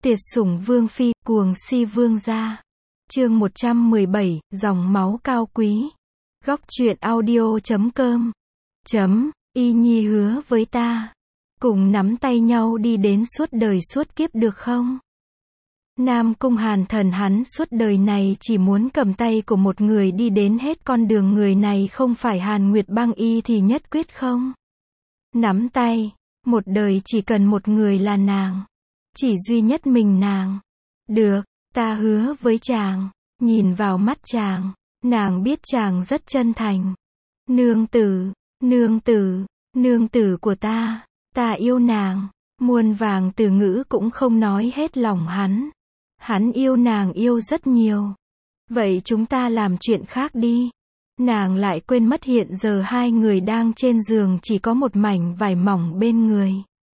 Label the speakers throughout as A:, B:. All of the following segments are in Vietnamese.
A: Tiệt sủng vương phi, cuồng si vương gia. Chương 117, dòng máu cao quý. Góc truyện audio.com. Y Nhi hứa với ta, cùng nắm tay nhau đi đến suốt đời suốt kiếp được không? Nam Cung Hàn Thần hắn suốt đời này chỉ muốn cầm tay của một người đi đến hết con đường, người này không phải Hàn Nguyệt Băng Y thì nhất quyết không nắm tay. Một đời chỉ cần một người là nàng, chỉ duy nhất mình nàng. Được, ta hứa với chàng. Nhìn vào mắt chàng, nàng biết chàng rất chân thành. Nương tử, nương tử, nương tử của ta yêu nàng. Muôn vàng từ ngữ cũng không nói hết lòng hắn. Hắn yêu nàng yêu rất nhiều. Vậy chúng ta làm chuyện khác đi. Nàng lại quên mất hiện giờ hai người đang trên giường chỉ có một mảnh vải mỏng bên người.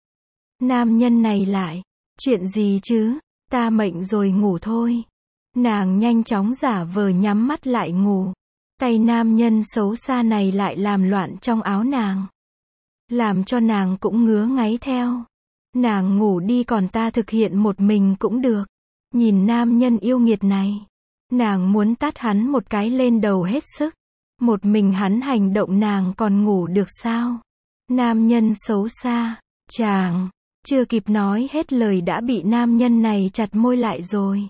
A: Nam nhân này lại, chuyện gì chứ, ta mệnh rồi ngủ thôi. Nàng nhanh chóng giả vờ nhắm mắt lại ngủ. Tay nam nhân xấu xa này lại làm loạn trong áo nàng, làm cho nàng cũng ngứa ngáy theo. Nàng ngủ đi còn ta thực hiện một mình cũng được. Nhìn nam nhân yêu nghiệt này, nàng muốn tát hắn một cái lên đầu hết sức. Một mình hắn hành động nàng còn ngủ được sao? Nam nhân xấu xa, chàng chưa kịp nói hết lời đã bị nam nhân này chặt môi lại rồi.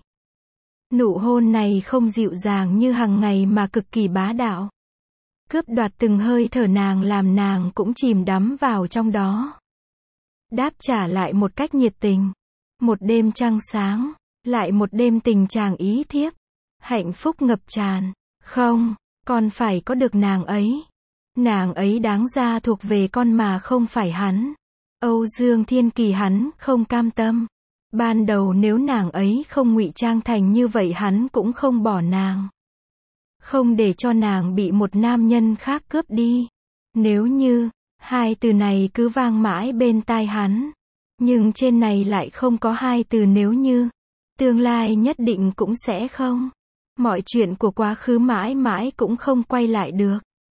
A: Nụ hôn này không dịu dàng như hàng ngày mà cực kỳ bá đạo. Cướp đoạt từng hơi thở nàng làm nàng cũng chìm đắm vào trong đó. Đáp trả lại một cách nhiệt tình. Một đêm trăng sáng, lại một đêm tình chàng ý thiếp. Hạnh phúc ngập tràn. Không, con phải có được nàng ấy. Nàng ấy đáng ra thuộc về con mà không phải hắn. Âu Dương Thiên Kỳ hắn không cam tâm. Ban đầu nếu nàng ấy không ngụy trang thành như vậy hắn cũng không bỏ nàng. Không để cho nàng bị một nam nhân khác cướp đi. Nếu như, hai từ này cứ vang mãi bên tai hắn. Nhưng trên này lại không có hai từ nếu như. Tương lai nhất định cũng sẽ không. Mọi chuyện của quá khứ mãi mãi cũng không quay lại được.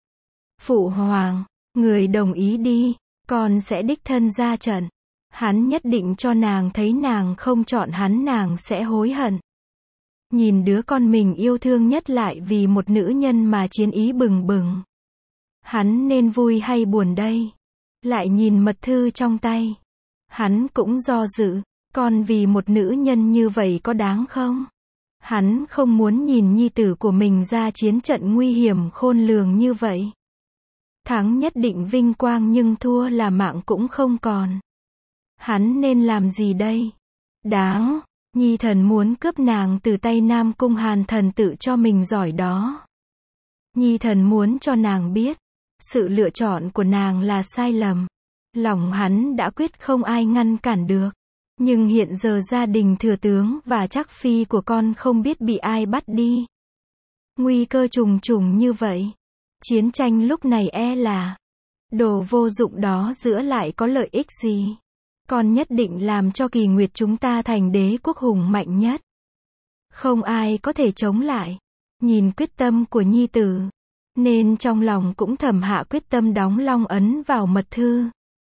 A: Phụ hoàng, người đồng ý đi, con sẽ đích thân ra trận. Hắn nhất định cho nàng thấy nàng không chọn hắn nàng sẽ hối hận. Nhìn đứa con mình yêu thương nhất lại vì một nữ nhân mà chiến ý bừng bừng. Hắn nên vui hay buồn đây? Lại nhìn mật thư trong tay. Hắn cũng do dự, con vì một nữ nhân như vậy có đáng không? Hắn không muốn nhìn nhi tử của mình ra chiến trận nguy hiểm khôn lường như vậy. Thắng nhất định vinh quang nhưng thua là mạng cũng không còn. Hắn nên làm gì đây? Đáng, nhi thần muốn cướp nàng từ tay Nam Cung Hàn Thần tự cho mình giỏi đó. Nhi thần muốn cho nàng biết, sự lựa chọn của nàng là sai lầm. Lòng hắn đã quyết không ai ngăn cản được. Nhưng hiện giờ gia đình thừa tướng và chắc phi của con không biết bị ai bắt đi. Nguy cơ trùng trùng như vậy. Chiến tranh lúc này e là đồ vô dụng đó giữa lại có lợi ích gì? Con nhất định làm cho Kỳ Nguyệt chúng ta thành đế quốc hùng mạnh nhất. Không ai có thể chống lại. Nhìn quyết tâm của nhi tử, nên trong lòng cũng thầm hạ quyết tâm đóng long ấn vào mật thư.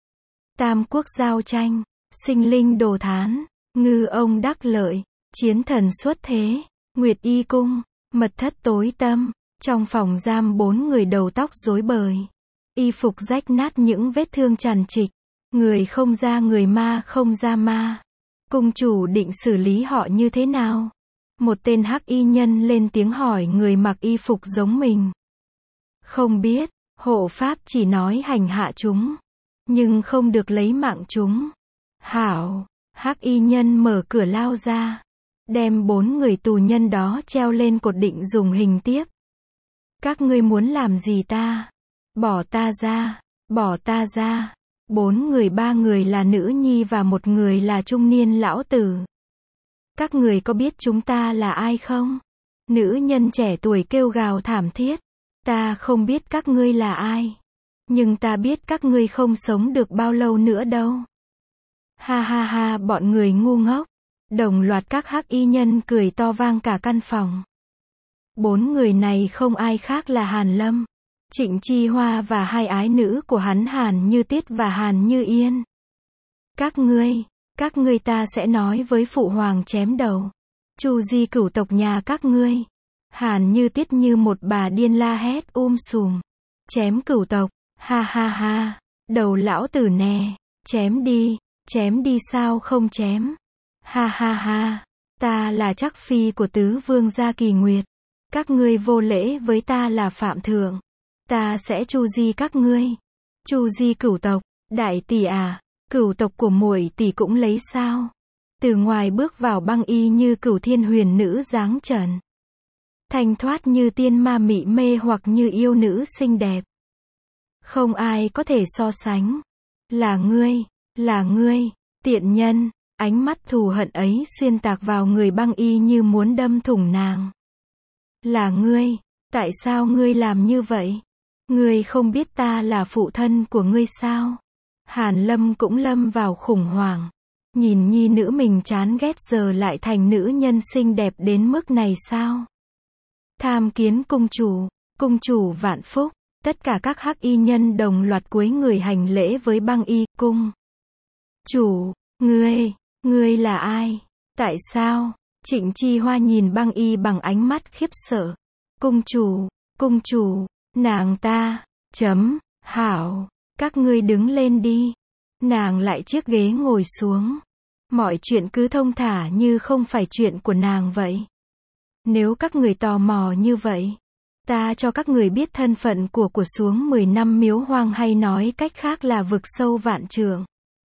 A: Tam quốc giao tranh, sinh linh đồ thán, ngư ông đắc lợi, chiến thần xuất thế, Nguyệt Y cung, mật thất tối tăm, trong phòng giam 4 người đầu tóc rối bời, y phục rách nát những vết thương chằng chịt, người không ra người ma không ra ma. Cung chủ định xử lý họ như thế nào? Một tên hắc y nhân lên tiếng hỏi người mặc y phục giống mình. Không biết, hộ pháp chỉ nói hành hạ chúng, nhưng không được lấy mạng chúng. Hảo, hắc y nhân mở cửa lao ra, đem 4 người tù nhân đó treo lên cột định dùng hình tiếp. Các ngươi muốn làm gì ta? Bỏ ta ra, bỏ ta ra. 4 người 3 người là nữ nhi và 1 người là trung niên lão tử. Các người có biết chúng ta là ai không? Nữ nhân trẻ tuổi kêu gào thảm thiết. Ta không biết các ngươi là ai. Nhưng ta biết các ngươi không sống được bao lâu nữa đâu. Ha ha ha, bọn người ngu ngốc. Đồng loạt các hắc y nhân cười to vang cả căn phòng. 4 người này không ai khác là Hàn Lâm, Trịnh Chi Hoa và 2 ái nữ của hắn Hàn Như Tiết và Hàn Như Yên. Các ngươi ta sẽ nói với phụ hoàng chém đầu. Chu di cửu tộc nhà các ngươi. Hàn Như Tiết như một bà điên la hét sùm. Chém cửu tộc, ha ha ha, đầu lão tử nè, chém đi sao không chém. Ha ha ha, ta là chắc phi của tứ vương gia Kỳ Nguyệt. Các ngươi vô lễ với ta là phạm thượng. Ta sẽ chu di các ngươi. Chu di cửu tộc, đại tỷ à, cửu tộc của muội tỷ cũng lấy sao? Từ ngoài bước vào Băng Y như cửu thiên huyền nữ dáng trần. Thanh thoát như tiên ma mị mê hoặc như yêu nữ xinh đẹp. Không ai có thể so sánh. Là ngươi, tiện nhân, ánh mắt thù hận ấy xuyên tạc vào người Băng Y như muốn đâm thủng nàng. Là ngươi, tại sao ngươi làm như vậy? Ngươi không biết ta là phụ thân của ngươi sao? Hàn Lâm cũng lâm vào khủng hoảng. Nhìn nhi nữ mình chán ghét giờ lại thành nữ nhân xinh đẹp đến mức này sao? Tham kiến cung chủ vạn phúc. Tất cả các hắc y nhân đồng loạt cúi người hành lễ với Băng Y. Cung chủ, ngươi là ai? Tại sao? Trịnh Chi Hoa nhìn Băng Y bằng ánh mắt khiếp sợ. Cung chủ, nàng ta, hảo, các ngươi đứng lên đi. Nàng lại chiếc ghế ngồi xuống. Mọi chuyện cứ thông thả như không phải chuyện của nàng vậy. Nếu các người tò mò như vậy, ta cho các người biết thân phận của xuống 10 năm miếu hoang, hay nói cách khác là vực sâu vạn trượng.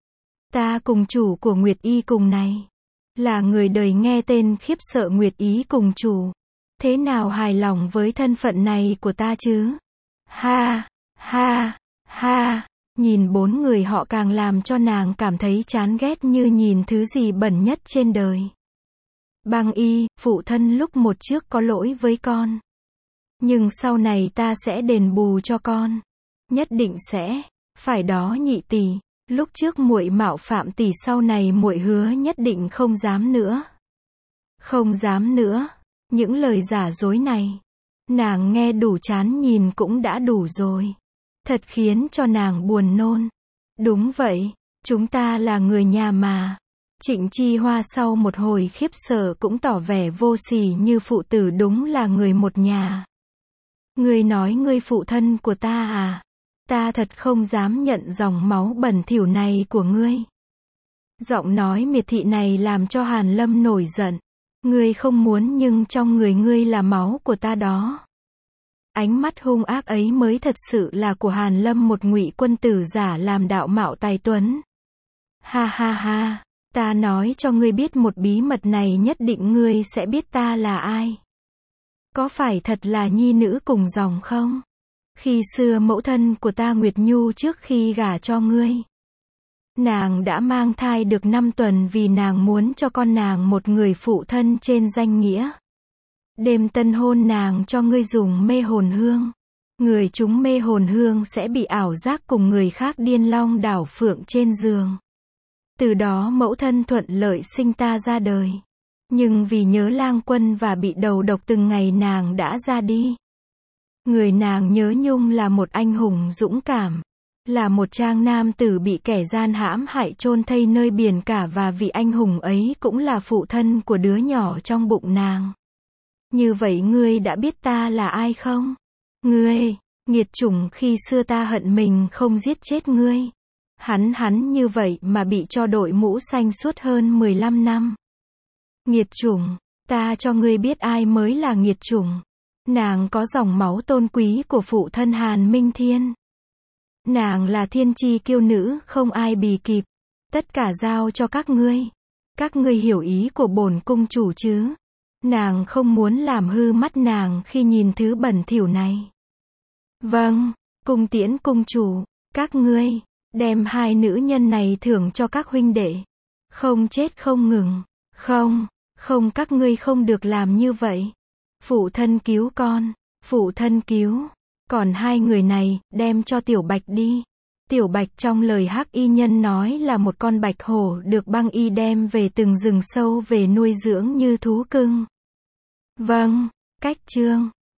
A: Ta cùng chủ của Nguyệt Y Cùng này, là người đời nghe tên khiếp sợ Nguyệt Ý Cùng chủ. Thế nào hài lòng với thân phận này của ta chứ? Ha, ha, ha. Nhìn bốn người họ càng làm cho nàng cảm thấy chán ghét như nhìn thứ gì bẩn nhất trên đời. Băng Y, phụ thân lúc một trước có lỗi với con. Nhưng sau này ta sẽ đền bù cho con. Nhất định sẽ. Phải đó nhị tỷ. Lúc trước muội mạo phạm tỷ, sau này muội hứa nhất định không dám nữa. Không dám nữa. Những lời giả dối này, nàng nghe đủ chán, nhìn cũng đã đủ rồi. Thật khiến cho nàng buồn nôn. Đúng vậy, chúng ta là người nhà mà. Trịnh Chi Hoa sau một hồi khiếp sợ cũng tỏ vẻ vô sỉ như phụ tử đúng là người một nhà. Ngươi nói ngươi phụ thân của ta à? Ta thật không dám nhận dòng máu bẩn thỉu này của ngươi. Giọng nói miệt thị này làm cho Hàn Lâm nổi giận. Ngươi không muốn, nhưng trong người ngươi là máu của ta đó. Ánh mắt hung ác ấy mới thật sự là của Hàn Lâm, một ngụy quân tử giả làm đạo mạo tài tuấn. Ha ha ha, ta nói cho ngươi biết một bí mật này, nhất định ngươi sẽ biết ta là ai. Có phải thật là nhi nữ cùng dòng không? Khi xưa mẫu thân của ta Nguyệt Nhu trước khi gả cho ngươi, nàng đã mang thai được 5 tuần vì nàng muốn cho con nàng một người phụ thân trên danh nghĩa. Đêm tân hôn nàng cho ngươi dùng mê hồn hương. Người chúng mê hồn hương sẽ bị ảo giác cùng người khác điên long đảo phượng trên giường. Từ đó mẫu thân thuận lợi sinh ta ra đời. Nhưng vì nhớ lang quân và bị đầu độc từng ngày nàng đã ra đi. Người nàng nhớ nhung là một anh hùng dũng cảm. Là một trang nam tử bị kẻ gian hãm hại chôn thây nơi biển cả, và vị anh hùng ấy cũng là phụ thân của đứa nhỏ trong bụng nàng. Như vậy ngươi đã biết ta là ai không? Ngươi, nghiệt chủng, khi xưa ta hận mình không giết chết ngươi. Hắn như vậy mà bị cho đội mũ xanh suốt hơn 15 năm. Nghiệt chủng, ta cho ngươi biết ai mới là nghiệt chủng. Nàng có dòng máu tôn quý của phụ thân Hàn Minh Thiên. Nàng là thiên chi kiêu nữ, không ai bì kịp. Tất cả giao cho các ngươi. Các ngươi hiểu ý của bổn cung chủ chứ? Nàng không muốn làm hư mắt nàng khi nhìn thứ bẩn thỉu này. Vâng, cung tiễn cung chủ. Các ngươi, đem 2 nữ nhân này thưởng cho các huynh đệ. Không chết không ngừng. Không, các ngươi không được làm như vậy. Phụ thân cứu con. Phụ thân cứu. Còn 2 người này, đem cho Tiểu Bạch đi. Tiểu Bạch trong lời hắc y nhân nói là một con bạch hổ được Băng Y đem về từng rừng sâu về nuôi dưỡng như thú cưng. Vâng, cách chương.